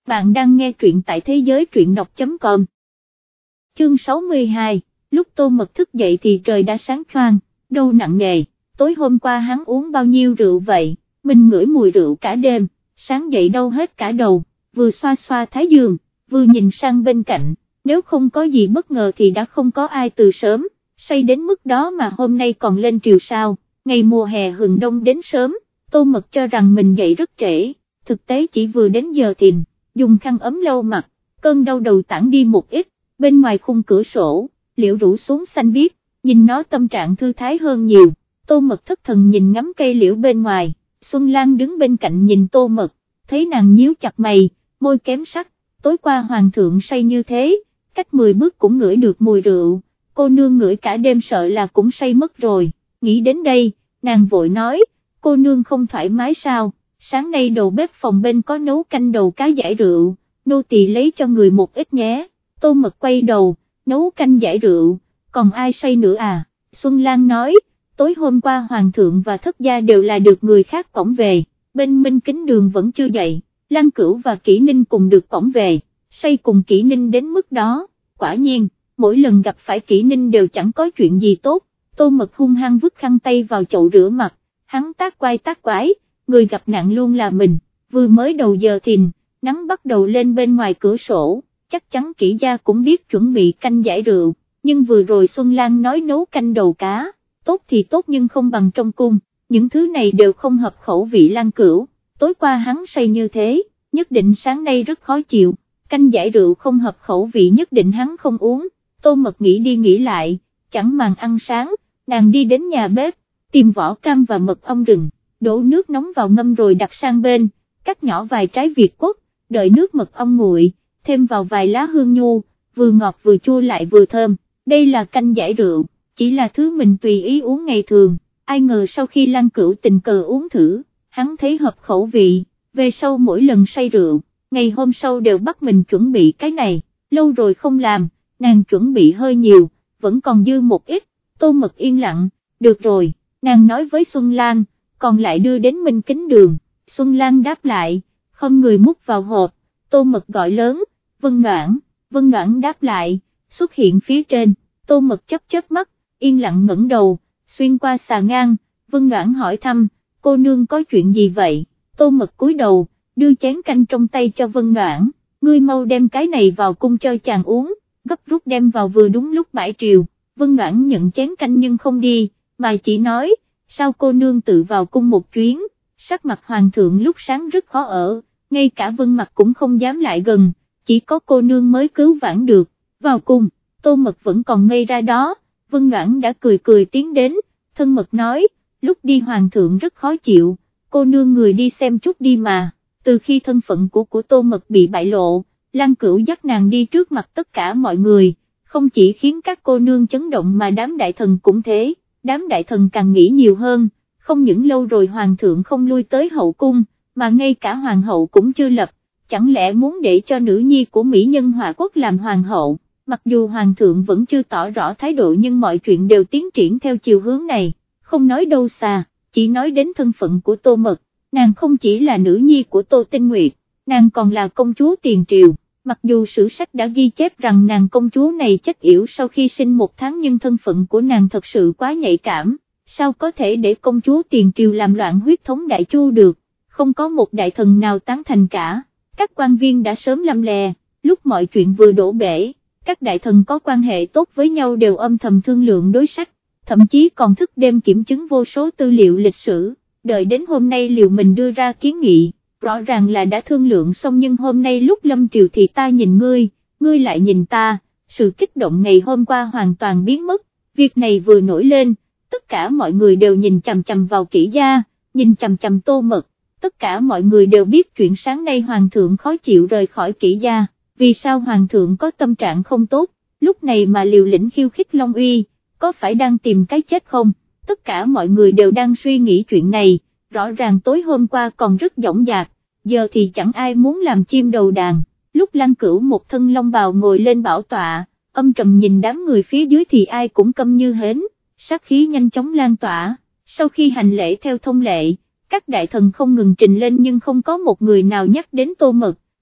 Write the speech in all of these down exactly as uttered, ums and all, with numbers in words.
Bạn đang nghe truyện tại thế giới truyện đọc chấm com. Chương sáu mươi hai, lúc Tô Mật thức dậy thì trời đã sáng choang, đầu nặng nề, tối hôm qua hắn uống bao nhiêu rượu vậy, mình ngửi mùi rượu cả đêm, sáng dậy đau hết cả đầu, vừa xoa xoa thái dương, vừa nhìn sang bên cạnh, nếu không có gì bất ngờ thì đã không có ai từ sớm, say đến mức đó mà hôm nay còn lên triều sao, ngày mùa hè hừng đông đến sớm, Tô Mật cho rằng mình dậy rất trễ, thực tế chỉ vừa đến giờ thìn. Dùng khăn ấm lau mặt, cơn đau đầu tản đi một ít, bên ngoài khung cửa sổ, Liễu rủ xuống xanh biếc, nhìn nó tâm trạng thư thái hơn nhiều, Tô Mật thất thần nhìn ngắm cây liễu bên ngoài, Xuân Lan đứng bên cạnh nhìn Tô Mật, thấy nàng nhíu chặt mày, môi kém sắc, tối qua hoàng thượng say như thế, cách mười bước cũng ngửi được mùi rượu, cô nương ngửi cả đêm sợ là cũng say mất rồi, nghĩ đến đây, nàng vội nói, cô nương không thoải mái sao? Sáng nay đầu bếp phòng bên có nấu canh đầu cá giải rượu, nô tỳ lấy cho người một ít nhé, Tô Mật quay đầu, nấu canh giải rượu, còn ai say nữa à, Xuân Lan nói, tối hôm qua hoàng thượng và thất gia đều là được người khác cõng về, bên Minh Kính Đường vẫn chưa dậy, Lan Cửu và Kỷ Ninh cùng được cõng về, say cùng Kỷ Ninh đến mức đó, quả nhiên, mỗi lần gặp phải Kỷ Ninh đều chẳng có chuyện gì tốt, Tô Mật hung hăng vứt khăn tay vào chậu rửa mặt, hắn tác quay tác quái, người gặp nạn luôn là mình, vừa mới đầu giờ thìn, nắng bắt đầu lên bên ngoài cửa sổ, chắc chắn Kỷ gia cũng biết chuẩn bị canh giải rượu, nhưng vừa rồi Xuân Lan nói nấu canh đầu cá, tốt thì tốt nhưng không bằng trong cung, những thứ này đều không hợp khẩu vị Lan Cửu, tối qua hắn say như thế, nhất định sáng nay rất khó chịu, canh giải rượu không hợp khẩu vị nhất định hắn không uống, Tô Mật nghĩ đi nghĩ lại, chẳng màng ăn sáng, nàng đi đến nhà bếp, tìm vỏ cam và mật ong rừng. Đổ nước nóng vào ngâm rồi đặt sang bên, cắt nhỏ vài trái việt quất, đợi nước mật ong nguội, thêm vào vài lá hương nhu, vừa ngọt vừa chua lại vừa thơm, đây là canh giải rượu, chỉ là thứ mình tùy ý uống ngày thường, ai ngờ sau khi Lan Cửu tình cờ uống thử, hắn thấy hợp khẩu vị, về sau mỗi lần say rượu, ngày hôm sau đều bắt mình chuẩn bị cái này, lâu rồi không làm, nàng chuẩn bị hơi nhiều, vẫn còn dư một ít, Tô Mật yên lặng, được rồi, nàng nói với Xuân Lan, còn lại đưa đến Minh Kính Đường, Xuân Lan đáp lại, không người múc vào hộp, Tô Mật gọi lớn, Vân Noãn, Vân Noãn đáp lại, xuất hiện phía trên, Tô Mật chớp chớp mắt, yên lặng ngẩng đầu, xuyên qua xà ngang, Vân Noãn hỏi thăm, cô nương có chuyện gì vậy, Tô Mật cúi đầu, đưa chén canh trong tay cho Vân Noãn, ngươi mau đem cái này vào cung cho chàng uống, gấp rút đem vào vừa đúng lúc bãi triều, Vân Noãn nhận chén canh nhưng không đi, mà chỉ nói, sao cô nương tự vào cung một chuyến, sắc mặt hoàng thượng lúc sáng rất khó ở, ngay cả Vân Mặc cũng không dám lại gần, chỉ có cô nương mới cứu vãn được, vào cung, Tô Mật vẫn còn ngây ra đó, Vân Noãn đã cười cười tiến đến, thân mật nói, lúc đi hoàng thượng rất khó chịu, cô nương người đi xem chút đi mà, từ khi thân phận của của Tô Mật bị bại lộ, Lan Cửu dắt nàng đi trước mặt tất cả mọi người, không chỉ khiến các cô nương chấn động mà đám đại thần cũng thế. Đám đại thần càng nghĩ nhiều hơn, không những lâu rồi hoàng thượng không lui tới hậu cung, mà ngay cả hoàng hậu cũng chưa lập, chẳng lẽ muốn để cho nữ nhi của mỹ nhân Hòa Quốc làm hoàng hậu, mặc dù hoàng thượng vẫn chưa tỏ rõ thái độ nhưng mọi chuyện đều tiến triển theo chiều hướng này, không nói đâu xa, chỉ nói đến thân phận của Tô Mật, nàng không chỉ là nữ nhi của Tô Tinh Nguyệt, nàng còn là công chúa tiền triều. Mặc dù sử sách đã ghi chép rằng nàng công chúa này chết yểu sau khi sinh một tháng nhưng thân phận của nàng thật sự quá nhạy cảm, sao có thể để công chúa tiền triều làm loạn huyết thống đại chu được, không có một đại thần nào tán thành cả, các quan viên đã sớm lăm lè, lúc mọi chuyện vừa đổ bể, các đại thần có quan hệ tốt với nhau đều âm thầm thương lượng đối sách, thậm chí còn thức đêm kiểm chứng vô số tư liệu lịch sử, đợi đến hôm nay liệu mình đưa ra kiến nghị. Rõ ràng là đã thương lượng xong nhưng hôm nay lúc lâm triều thì ta nhìn ngươi, ngươi lại nhìn ta, sự kích động ngày hôm qua hoàn toàn biến mất, việc này vừa nổi lên, tất cả mọi người đều nhìn chằm chằm vào Kỷ gia, nhìn chằm chằm Tô Mật, tất cả mọi người đều biết chuyện sáng nay hoàng thượng khó chịu rời khỏi Kỷ gia, vì sao hoàng thượng có tâm trạng không tốt, lúc này mà liều lĩnh khiêu khích Long Uy, có phải đang tìm cái chết không, tất cả mọi người đều đang suy nghĩ chuyện này. Rõ ràng tối hôm qua còn rất dõng dạc, giờ thì chẳng ai muốn làm chim đầu đàn, lúc Lan Cửu một thân long bào ngồi lên bảo tọa, âm trầm nhìn đám người phía dưới thì ai cũng câm như hến, sát khí nhanh chóng lan tỏa, sau khi hành lễ theo thông lệ, các đại thần không ngừng trình lên nhưng không có một người nào nhắc đến Tô Mật,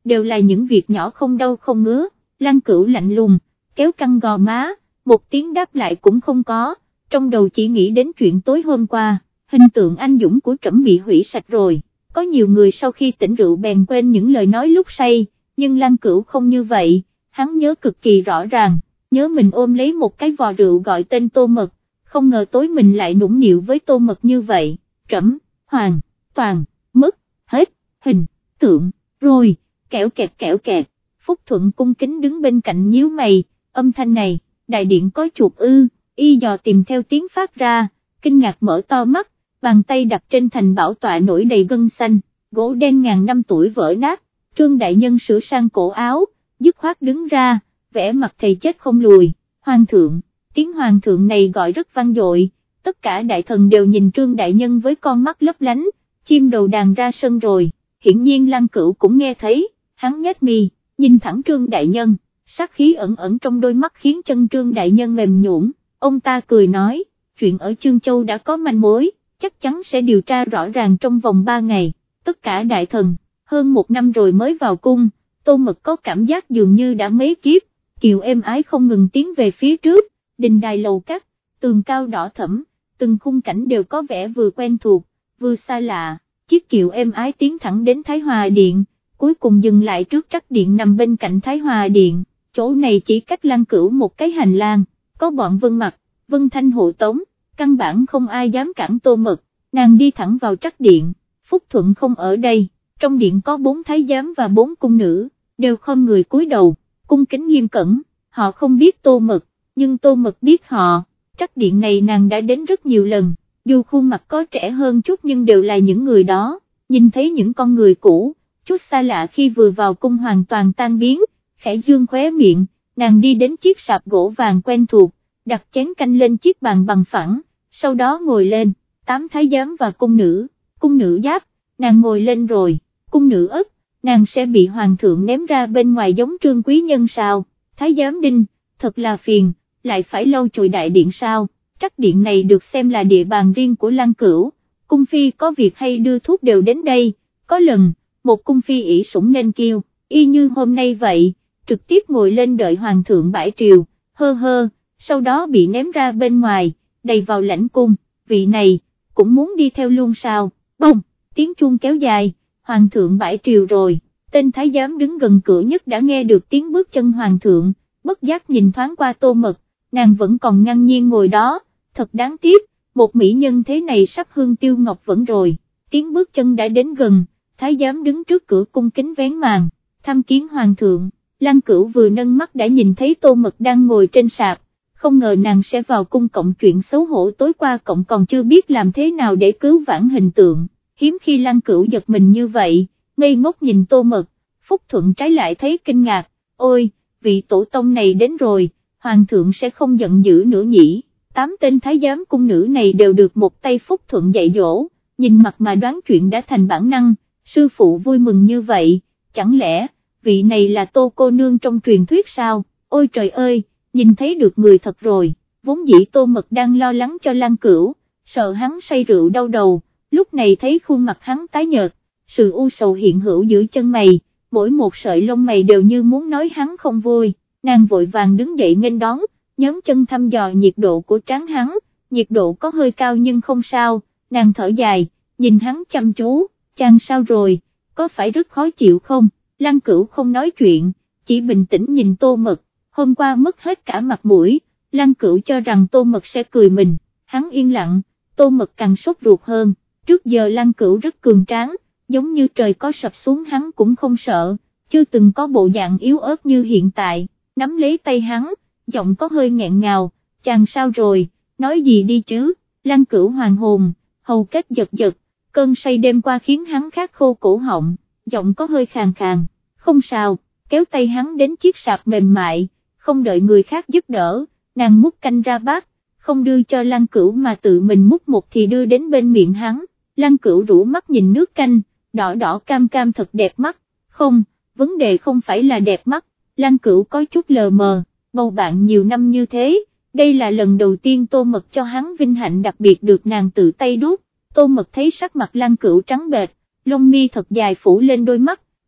đều là những việc nhỏ không đau không ngứa. Lăng Cửu lạnh lùng, kéo căng gò má, một tiếng đáp lại cũng không có, trong đầu chỉ nghĩ đến chuyện tối hôm qua, hình tượng anh dũng của trẫm bị hủy sạch rồi. Có nhiều người sau khi tỉnh rượu bèn quên những lời nói lúc say, nhưng Lăng Cửu không như vậy, hắn nhớ cực kỳ rõ ràng, nhớ mình ôm lấy một cái vò rượu gọi tên Tô Mật, không ngờ tối mình lại nũng nịu với Tô Mật như vậy. Trẫm, hoàn, toàn, mất, hết, hình, tượng, rồi, kẹo kẹt kẹo kẹt. Phúc Thuận cung kính đứng bên cạnh nhíu mày, âm thanh này, đại điện có chuột ư? Y dò tìm theo tiếng phát ra, kinh ngạc mở to mắt, bàn tay đặt trên thành bảo tọa nổi đầy gân xanh, gỗ đen ngàn năm tuổi vỡ nát. Trương đại nhân sửa sang cổ áo, dứt khoát đứng ra, vẻ mặt thầy chết không lùi. Hoàng thượng, tiếng hoàng thượng này gọi rất vang dội, tất cả đại thần đều nhìn Trương đại nhân với con mắt lấp lánh, chim đầu đàn ra sân rồi. Hiển nhiên Lăng Cửu cũng nghe thấy, hắn nhếch mi, nhìn thẳng Trương đại nhân, sát khí ẩn ẩn trong đôi mắt khiến chân Trương đại nhân mềm nhũn. Ông ta cười nói, chuyện ở Chương Châu đã có manh mối, chắc chắn sẽ điều tra rõ ràng trong vòng ba ngày. Tất cả đại thần, hơn một năm rồi mới vào cung, Tô Mật có cảm giác dường như đã mấy kiếp, kiều êm ái không ngừng tiến về phía trước, đình đài lầu cát, tường cao đỏ thẫm, từng khung cảnh đều có vẻ vừa quen thuộc, vừa xa lạ. Chiếc kiệu êm ái tiến thẳng đến Thái Hòa Điện, cuối cùng dừng lại trước trắc điện nằm bên cạnh Thái Hòa Điện, chỗ này chỉ cách Lăng Cửu một cái hành lang, có bọn Vân Mặc, Vân Thanh hộ tống, căn bản không ai dám cản Tô Mật, nàng đi thẳng vào trắc điện. Phúc Thuận không ở đây, trong điện có bốn thái giám và bốn cung nữ, đều khom người cúi đầu, cung kính nghiêm cẩn, họ không biết Tô Mật, nhưng Tô Mật biết họ. Trắc điện này nàng đã đến rất nhiều lần, dù khuôn mặt có trẻ hơn chút nhưng đều là những người đó, nhìn thấy những con người cũ, chút xa lạ khi vừa vào cung hoàn toàn tan biến, khẽ dương khóe miệng, nàng đi đến chiếc sạp gỗ vàng quen thuộc, đặt chén canh lên chiếc bàn bằng phẳng, sau đó ngồi lên, tám thái giám và cung nữ, cung nữ giáp, nàng ngồi lên rồi, cung nữ ất, nàng sẽ bị hoàng thượng ném ra bên ngoài giống Trương quý nhân sao? Thái giám đinh, thật là phiền, lại phải lau chùi đại điện sao? Trắc điện này được xem là địa bàn riêng của Lăng Cửu, cung phi có việc hay đưa thuốc đều đến đây, có lần, một cung phi ỷ sủng nên kêu, y như hôm nay vậy, trực tiếp ngồi lên đợi hoàng thượng bãi triều, hơ hơ, sau đó bị ném ra bên ngoài, đầy vào lãnh cung, vị này, cũng muốn đi theo luôn sao? Bông, tiếng chuông kéo dài, hoàng thượng bãi triều rồi, tên thái giám đứng gần cửa nhất đã nghe được tiếng bước chân hoàng thượng, bất giác nhìn thoáng qua Tô Mật, nàng vẫn còn ngang nhiên ngồi đó, thật đáng tiếc, một mỹ nhân thế này sắp hương tiêu ngọc vẫn rồi. Tiếng bước chân đã đến gần, thái giám đứng trước cửa cung kính vén màn, tham kiến hoàng thượng. Lăng Cửu vừa nâng mắt đã nhìn thấy Tô Mật đang ngồi trên sạp, không ngờ nàng sẽ vào cung cộng chuyện xấu hổ tối qua cộng còn chưa biết làm thế nào để cứu vãn hình tượng, hiếm khi Lăng Cửu giật mình như vậy, ngây ngốc nhìn Tô Mật. Phúc Thuận trái lại thấy kinh ngạc, ôi, vị tổ tông này đến rồi, hoàng thượng sẽ không giận dữ nữa nhỉ? Tám tên thái giám cung nữ này đều được một tay Phúc Thuận dạy dỗ, nhìn mặt mà đoán chuyện đã thành bản năng, sư phụ vui mừng như vậy, chẳng lẽ, vị này là Tô cô nương trong truyền thuyết sao? Ôi trời ơi, nhìn thấy được người thật rồi, vốn dĩ Tô Mật đang lo lắng cho Lăng Cửu, sợ hắn say rượu đau đầu, lúc này thấy khuôn mặt hắn tái nhợt, sự u sầu hiện hữu giữa chân mày, mỗi một sợi lông mày đều như muốn nói hắn không vui, nàng vội vàng đứng dậy nghênh đón, nhóm chân thăm dò nhiệt độ của trán hắn, nhiệt độ có hơi cao nhưng không sao, nàng thở dài, nhìn hắn chăm chú, chàng sao rồi, có phải rất khó chịu không? Lăng Cửu không nói chuyện, chỉ bình tĩnh nhìn Tô Mật, hôm qua mất hết cả mặt mũi, Lăng Cửu cho rằng Tô Mật sẽ cười mình, hắn yên lặng, Tô Mật càng sốt ruột hơn, trước giờ Lăng Cửu rất cường tráng, giống như trời có sập xuống hắn cũng không sợ, chưa từng có bộ dạng yếu ớt như hiện tại, nắm lấy tay hắn, giọng có hơi nghẹn ngào, chàng sao rồi, nói gì đi chứ? Lăng Cửu hoàng hồn, hầu kết giật giật, cơn say đêm qua khiến hắn khát khô cổ họng, giọng có hơi khàn khàn, không sao, kéo tay hắn đến chiếc sạp mềm mại, không đợi người khác giúp đỡ, nàng múc canh ra bát, không đưa cho Lăng Cửu mà tự mình múc một thì đưa đến bên miệng hắn. Lăng Cửu rũ mắt nhìn nước canh, đỏ đỏ cam cam thật đẹp mắt, không, vấn đề không phải là đẹp mắt, Lăng Cửu có chút lờ mờ, bầu bạn nhiều năm như thế, đây là lần đầu tiên Tô Mật cho hắn vinh hạnh đặc biệt được nàng tự tay đút. Tô Mật thấy sắc mặt Lăng Cửu trắng bệch, lông mi thật dài phủ lên đôi mắt,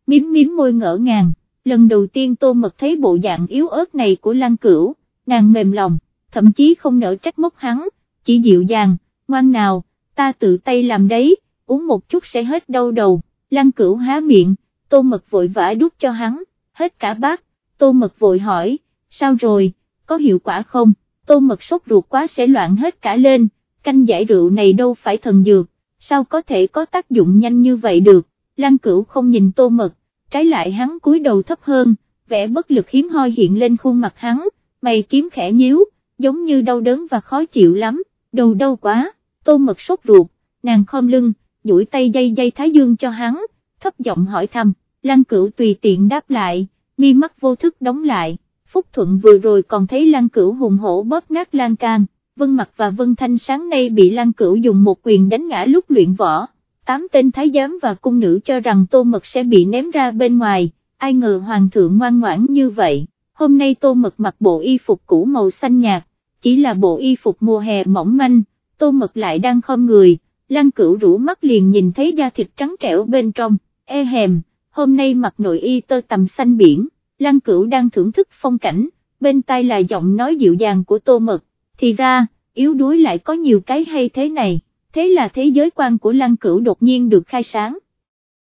miếm miếm môi ngỡ ngàng, lần đầu tiên Tô Mật thấy bộ dạng yếu ớt này của Lăng Cửu, nàng mềm lòng, thậm chí không nỡ trách móc hắn, chỉ dịu dàng, ngoan nào, ta tự tay làm đấy, uống một chút sẽ hết đau đầu. Lăng Cửu há miệng, Tô Mật vội vã đút cho hắn, hết cả bát. Tô Mật vội hỏi, sao rồi, có hiệu quả không? Tô Mật sốt ruột quá sẽ loạn hết cả lên, canh giải rượu này đâu phải thần dược, sao có thể có tác dụng nhanh như vậy được? Lăng Cửu không nhìn Tô Mật, trái lại hắn cúi đầu thấp hơn, vẻ bất lực hiếm hoi hiện lên khuôn mặt hắn, mày kiếm khẽ nhíu, giống như đau đớn và khó chịu lắm, đầu đau quá. Tô Mật sốt ruột, nàng khom lưng, duỗi tay dây dây thái dương cho hắn, thấp giọng hỏi thăm. Lăng Cửu tùy tiện đáp lại, mi mắt vô thức đóng lại. Phúc Thuận vừa rồi còn thấy Lăng Cửu hùng hổ bóp nát lan can, Vân Mặc và Vân Thanh sáng nay bị Lăng Cửu dùng một quyền đánh ngã lúc luyện võ. Tám tên thái giám và cung nữ cho rằng Tô Mật sẽ bị ném ra bên ngoài, ai ngờ hoàng thượng ngoan ngoãn như vậy. Hôm nay Tô Mật mặc bộ y phục cũ màu xanh nhạt, chỉ là bộ y phục mùa hè mỏng manh, Tô Mật lại đang khom người, Lăng Cửu rũ mắt liền nhìn thấy da thịt trắng trẻo bên trong, e hèm, hôm nay mặc nội y tơ tằm xanh biển. Lăng Cửu đang thưởng thức phong cảnh, bên tai là giọng nói dịu dàng của Tô Mật, thì ra, yếu đuối lại có nhiều cái hay thế này, thế là thế giới quan của Lăng Cửu đột nhiên được khai sáng.